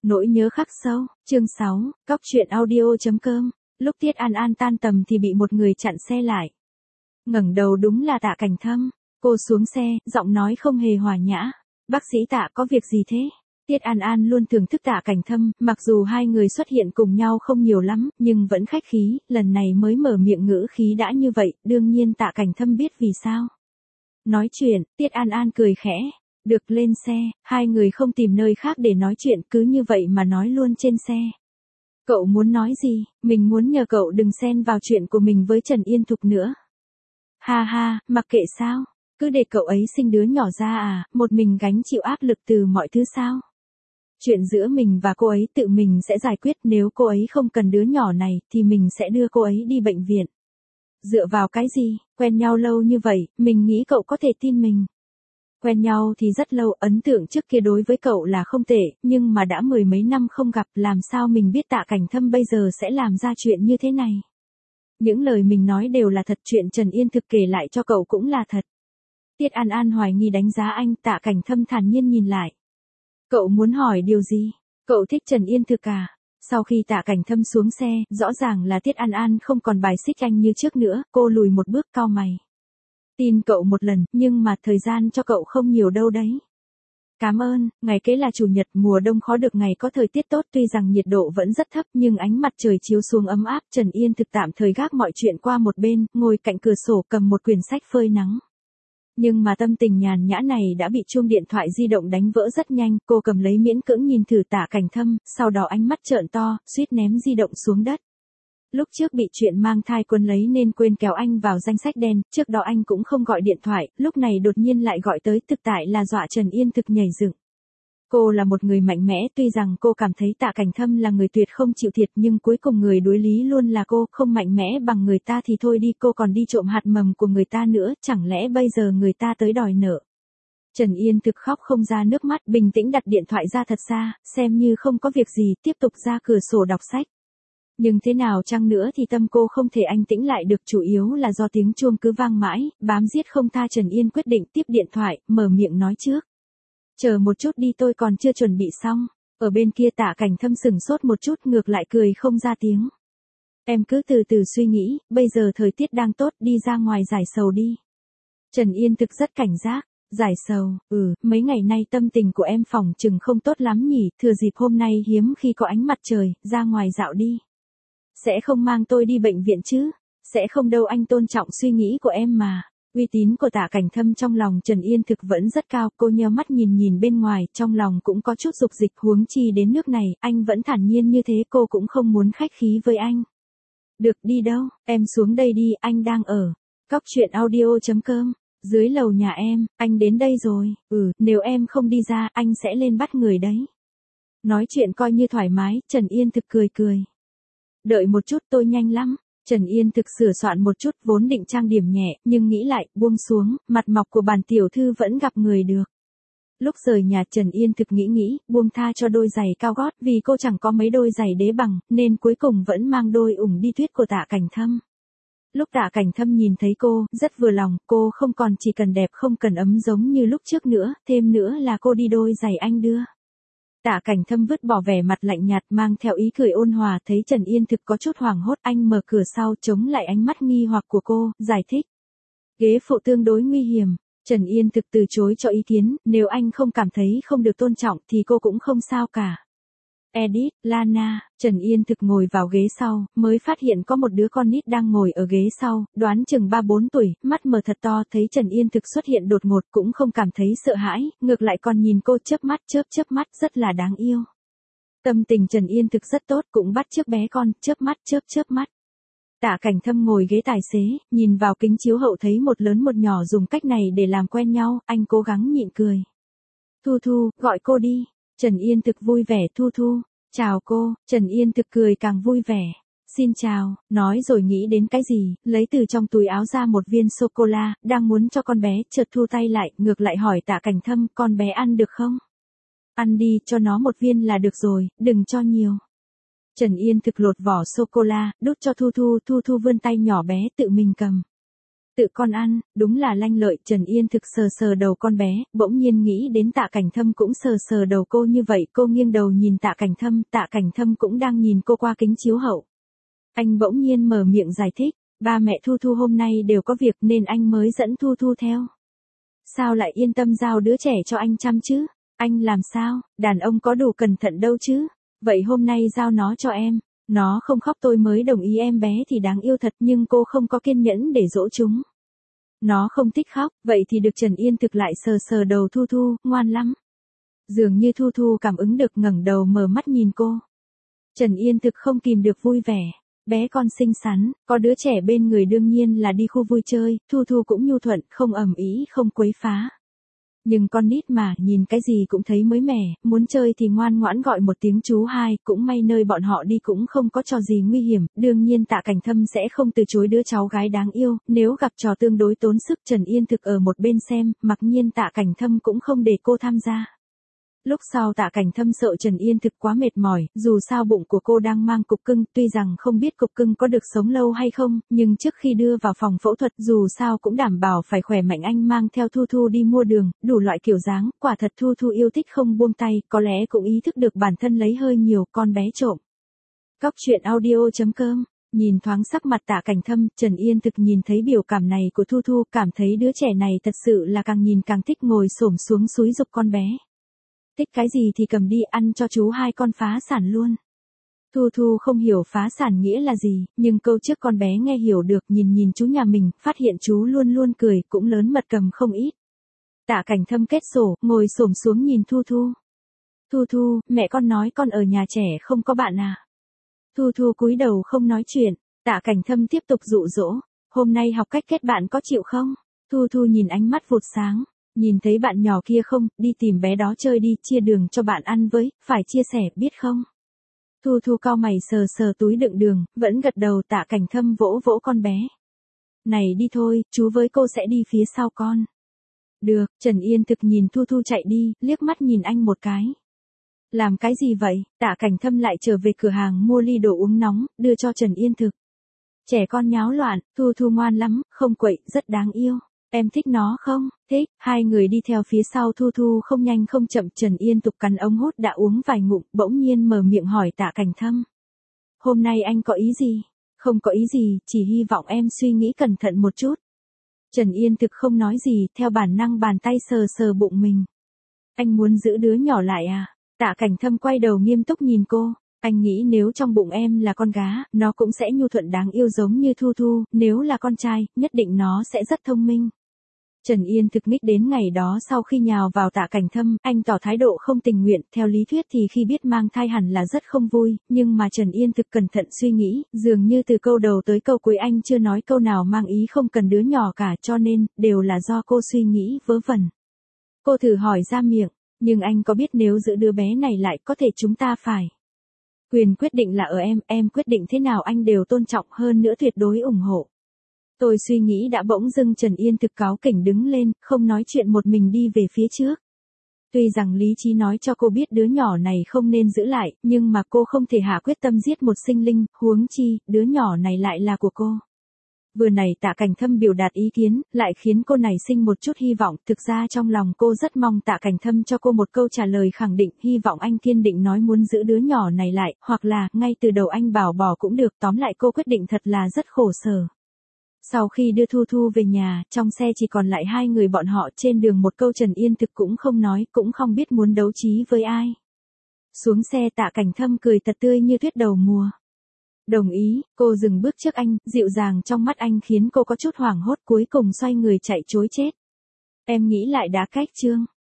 Nỗi nhớ khắc sâu, chương 6, Cóc truyện audio.com. Lúc Tiết An An tan tầm thì bị một người chặn xe lại. Ngẩng đầu đúng là Tạ Cảnh Thâm. Cô xuống xe, giọng nói không hề hòa nhã. Bác sĩ Tạ có việc gì thế? Tiết An An luôn thưởng thức Tạ Cảnh Thâm, mặc dù hai người xuất hiện cùng nhau không nhiều lắm, nhưng vẫn khách khí, lần này mới mở miệng ngữ khí đã như vậy, đương nhiên Tạ Cảnh Thâm biết vì sao. Nói chuyện, Tiết An An cười khẽ. Được, lên xe, hai người không tìm nơi khác để nói chuyện, cứ như vậy mà nói luôn trên xe. Cậu muốn nói gì? Mình muốn nhờ cậu đừng xen vào chuyện của mình với Trần Yên Thục nữa. Ha ha, mặc kệ sao? Cứ để cậu ấy sinh đứa nhỏ ra à, một mình gánh chịu áp lực từ mọi thứ sao? Chuyện giữa mình và cô ấy tự mình sẽ giải quyết, nếu cô ấy không cần đứa nhỏ này thì mình sẽ đưa cô ấy đi bệnh viện. Dựa vào cái gì? Quen nhau lâu như vậy, mình nghĩ cậu có thể tin mình. Quen nhau thì rất lâu, ấn tượng trước kia đối với cậu là không tệ, nhưng mà đã mười mấy năm không gặp, làm sao mình biết Tạ Cảnh Thâm bây giờ sẽ làm ra chuyện như thế này. Những lời mình nói đều là thật, chuyện Trần Yên Thực kể lại cho cậu cũng là thật. Tiết An An hoài nghi đánh giá anh, Tạ Cảnh Thâm thản nhiên nhìn lại. Cậu muốn hỏi điều gì? Cậu thích Trần Yên Thực à? Sau khi Tạ Cảnh Thâm xuống xe, rõ ràng là Tiết An An không còn bài xích anh như trước nữa, cô lùi một bước cau mày. Tin cậu một lần, nhưng mà thời gian cho cậu không nhiều đâu đấy. Cảm ơn, ngày kế là chủ nhật, mùa đông khó được ngày có thời tiết tốt, tuy rằng nhiệt độ vẫn rất thấp nhưng ánh mặt trời chiếu xuống ấm áp. Trần Yên Thực tạm thời gác mọi chuyện qua một bên, ngồi cạnh cửa sổ cầm một quyển sách phơi nắng. Nhưng mà tâm tình nhàn nhã này đã bị chuông điện thoại di động đánh vỡ rất nhanh, cô cầm lấy miễn cưỡng nhìn thử Tạ Cảnh Thâm, sau đó ánh mắt trợn to, suýt ném di động xuống đất. Lúc trước bị chuyện mang thai quấn lấy nên quên kéo anh vào danh sách đen, trước đó anh cũng không gọi điện thoại, lúc này đột nhiên lại gọi tới, thực tại là dọa Trần Yên Thực nhảy dựng. Cô là một người mạnh mẽ, tuy rằng cô cảm thấy Tạ Cảnh Thâm là người tuyệt không chịu thiệt, nhưng cuối cùng người đối lý luôn là cô, không mạnh mẽ bằng người ta thì thôi đi, cô còn đi trộm hạt mầm của người ta nữa, chẳng lẽ bây giờ người ta tới đòi nợ. Trần Yên Thực khóc không ra nước mắt, bình tĩnh đặt điện thoại ra thật xa, xem như không có việc gì, tiếp tục ra cửa sổ đọc sách. Nhưng thế nào chăng nữa thì tâm cô không thể an tĩnh lại được, chủ yếu là do tiếng chuông cứ vang mãi, bám giết không tha. Trần Yên quyết định tiếp điện thoại, mở miệng nói trước. Chờ một chút đi, tôi còn chưa chuẩn bị xong. Ở bên kia Tạ Cảnh Thâm sừng sốt một chút, ngược lại cười không ra tiếng. Em cứ từ từ suy nghĩ, bây giờ thời tiết đang tốt, đi ra ngoài giải sầu đi. Trần Yên thực rất cảnh giác. Giải sầu, mấy ngày nay tâm tình của em phỏng chừng không tốt lắm nhỉ, thừa dịp hôm nay hiếm khi có ánh mặt trời, ra ngoài dạo đi. Sẽ không mang tôi đi bệnh viện chứ? Sẽ không đâu, anh tôn trọng suy nghĩ của em mà. Uy tín của Tạ Cảnh Thâm trong lòng Trần Yên Thực vẫn rất cao, cô nheo mắt nhìn bên ngoài, trong lòng cũng có chút dục dịch, huống chi đến nước này, anh vẫn thản nhiên như thế, cô cũng không muốn khách khí với anh. Được, đi đâu? Em xuống đây đi, anh đang ở Cóc truyện audio.com, dưới lầu nhà em, anh đến đây rồi. Nếu em không đi ra, anh sẽ lên bắt người đấy. Nói chuyện coi như thoải mái, Trần Yên Thực cười. Đợi một chút, tôi nhanh lắm. Trần Yên Thực sửa soạn một chút, vốn định trang điểm nhẹ, nhưng nghĩ lại, buông xuống, mặt mọc của bản tiểu thư vẫn gặp người được. Lúc rời nhà, Trần Yên Thực nghĩ, buông tha cho đôi giày cao gót, vì cô chẳng có mấy đôi giày đế bằng, nên cuối cùng vẫn mang đôi ủng đi tuyết của Tạ Cảnh Thâm. Lúc Tạ Cảnh Thâm nhìn thấy cô, rất vừa lòng, cô không còn chỉ cần đẹp không cần ấm giống như lúc trước nữa, thêm nữa là cô đi đôi giày anh đưa. Tạ Cảnh Thâm vứt bỏ vẻ mặt lạnh nhạt, mang theo ý cười ôn hòa, thấy Trần Yên Thực có chút hoảng hốt, anh mở cửa sau chống lại ánh mắt nghi hoặc của cô, giải thích. Ghế phụ tương đối nguy hiểm. Trần Yên Thực từ chối cho ý kiến, nếu anh không cảm thấy không được tôn trọng thì cô cũng không sao cả. Edit, Lana, Trần Yên Thực ngồi vào ghế sau, mới phát hiện có một đứa con nít đang ngồi ở ghế sau, đoán chừng 3-4 tuổi, mắt mở thật to, thấy Trần Yên Thực xuất hiện đột ngột cũng không cảm thấy sợ hãi, ngược lại còn nhìn cô chớp mắt rất là đáng yêu. Tâm tình Trần Yên Thực rất tốt, cũng bắt chước bé con, chớp mắt. Tạ Cảnh Thâm ngồi ghế tài xế, nhìn vào kính chiếu hậu thấy một lớn một nhỏ dùng cách này để làm quen nhau, anh cố gắng nhịn cười. Thu, gọi cô đi. Trần Yên Thực vui vẻ, Thu. Chào cô. Trần Yên Thực cười càng vui vẻ. Xin chào, nói rồi nghĩ đến cái gì, lấy từ trong túi áo ra một viên sô-cô-la, đang muốn cho con bé, chợt thu tay lại, ngược lại hỏi Tạ Cảnh Thâm, con bé ăn được không? Ăn đi, cho nó một viên là được rồi, đừng cho nhiều. Trần Yên Thực lột vỏ sô-cô-la, đút cho Thu vươn tay nhỏ bé tự mình cầm. Tự con ăn, đúng là lanh lợi. Trần Yên thực sờ sờ đầu con bé, bỗng nhiên nghĩ đến Tạ Cảnh Thâm cũng sờ sờ đầu cô như vậy. Cô nghiêng đầu nhìn Tạ Cảnh Thâm cũng đang nhìn cô qua kính chiếu hậu. Anh bỗng nhiên mở miệng giải thích, ba mẹ Thu Thu hôm nay đều có việc nên anh mới dẫn Thu Thu theo. Sao lại yên tâm giao đứa trẻ cho anh chăm chứ? Anh làm sao, đàn ông có đủ cẩn thận đâu chứ? Vậy hôm nay giao nó cho em. Nó không khóc tôi mới đồng ý, em bé thì đáng yêu thật nhưng cô không có kiên nhẫn để dỗ chúng. Nó không thích khóc, vậy thì được. Trần Yên thực lại sờ sờ đầu Thu Thu, ngoan lắm. Dường như Thu Thu cảm ứng được, ngẩng đầu mở mắt nhìn cô. Trần Yên thực không kìm được vui vẻ. Bé con xinh xắn, có đứa trẻ bên người đương nhiên là đi khu vui chơi, Thu Thu cũng nhu thuận, không ầm ĩ, không quấy phá. Nhưng con nít mà, nhìn cái gì cũng thấy mới mẻ, muốn chơi thì ngoan ngoãn gọi một tiếng chú hai, cũng may nơi bọn họ đi cũng không có trò gì nguy hiểm, đương nhiên Tạ Cảnh Thâm sẽ không từ chối đứa cháu gái đáng yêu, nếu gặp trò tương đối tốn sức. Trần Yên thực ở một bên xem, mặc nhiên Tạ Cảnh Thâm cũng không để cô tham gia. Lúc sau Tạ Cảnh Thâm sợ Trần Yên thực quá mệt mỏi, dù sao bụng của cô đang mang cục cưng, tuy rằng không biết cục cưng có được sống lâu hay không, nhưng trước khi đưa vào phòng phẫu thuật dù sao cũng đảm bảo phải khỏe mạnh. Anh mang theo Thu Thu đi mua đường, đủ loại kiểu dáng, quả thật Thu Thu yêu thích không buông tay, có lẽ cũng ý thức được bản thân lấy hơi nhiều, con bé trộm. Cóc truyện audio.com. Nhìn thoáng sắc mặt Tạ Cảnh Thâm, Trần Yên thực nhìn thấy biểu cảm này của Thu Thu, cảm thấy đứa trẻ này thật sự là càng nhìn càng thích, ngồi xổm xuống xúi giục con bé. Thích cái gì thì cầm đi, ăn cho chú hai con phá sản luôn. Thu Thu không hiểu phá sản nghĩa là gì, nhưng câu trước con bé nghe hiểu được, nhìn chú nhà mình, phát hiện chú luôn luôn cười, cũng lớn mật cầm không ít. Tạ Cảnh Thâm kết sổ, ngồi xổm xuống nhìn Thu Thu. Thu Thu, mẹ con nói con ở nhà trẻ không có bạn à? Thu Thu cúi đầu không nói chuyện. Tạ Cảnh Thâm tiếp tục dụ dỗ, hôm nay học cách kết bạn có chịu không? Thu Thu nhìn ánh mắt vụt sáng. Nhìn thấy bạn nhỏ kia không, đi tìm bé đó chơi đi, chia đường cho bạn ăn với, phải chia sẻ, biết không? Thu Thu cau mày sờ sờ túi đựng đường, vẫn gật đầu. Tạ Cảnh Thâm vỗ vỗ con bé. Này đi thôi, chú với cô sẽ đi phía sau con. Được. Trần Yên thực nhìn Thu Thu chạy đi, liếc mắt nhìn anh một cái. Làm cái gì vậy? Tạ Cảnh Thâm lại trở về cửa hàng mua ly đồ uống nóng, đưa cho Trần Yên thực. Trẻ con nháo loạn, Thu Thu ngoan lắm, không quậy, rất đáng yêu. Em thích nó không? Thích. Hai người đi theo phía sau Thu Thu không nhanh không chậm. Trần Yên tục cắn ống hút đã uống vài ngụm, bỗng nhiên mở miệng hỏi Tạ Cảnh Thâm. Hôm nay anh có ý gì? Không có ý gì, chỉ hy vọng em suy nghĩ cẩn thận một chút. Trần Yên thực không nói gì, theo bản năng bàn tay sờ sờ bụng mình. Anh muốn giữ đứa nhỏ lại à? Tạ Cảnh Thâm quay đầu nghiêm túc nhìn cô. Anh nghĩ nếu trong bụng em là con gá, nó cũng sẽ nhu thuận đáng yêu giống như Thu Thu, nếu là con trai, nhất định nó sẽ rất thông minh. Trần Yên thực nghĩ đến ngày đó sau khi nhào vào Tạ Cảnh Thâm, anh tỏ thái độ không tình nguyện, theo lý thuyết thì khi biết mang thai hẳn là rất không vui, nhưng mà Trần Yên thực cẩn thận suy nghĩ, dường như từ câu đầu tới câu cuối anh chưa nói câu nào mang ý không cần đứa nhỏ cả, cho nên, đều là do cô suy nghĩ vớ vẩn. Cô thử hỏi ra miệng, nhưng anh có biết nếu giữ đứa bé này lại có thể chúng ta phải. Quyền quyết định là ở em quyết định thế nào anh đều tôn trọng, hơn nữa tuyệt đối ủng hộ. Tôi suy nghĩ đã, bỗng dưng Trần Yên thực cáu kỉnh đứng lên, không nói chuyện một mình đi về phía trước. Tuy rằng lý trí nói cho cô biết đứa nhỏ này không nên giữ lại, nhưng mà cô không thể hạ quyết tâm giết một sinh linh, huống chi, đứa nhỏ này lại là của cô. Vừa này Tạ Cảnh Thâm biểu đạt ý kiến, lại khiến cô nảy sinh một chút hy vọng, thực ra trong lòng cô rất mong Tạ Cảnh Thâm cho cô một câu trả lời khẳng định, hy vọng anh kiên định nói muốn giữ đứa nhỏ này lại, hoặc là, ngay từ đầu anh bảo bỏ cũng được, tóm lại cô quyết định thật là rất khổ sở. Sau khi đưa Thu Thu về nhà, trong xe chỉ còn lại hai người bọn họ, trên đường một câu Trần Yên thực cũng không nói, cũng không biết muốn đấu trí với ai. Xuống xe Tạ Cảnh Thâm cười thật tươi như tuyết đầu mùa. Đồng ý, cô dừng bước trước anh, dịu dàng trong mắt anh khiến cô có chút hoảng hốt, cuối cùng xoay người chạy trối chết. Em nghĩ lại đã cách chưa?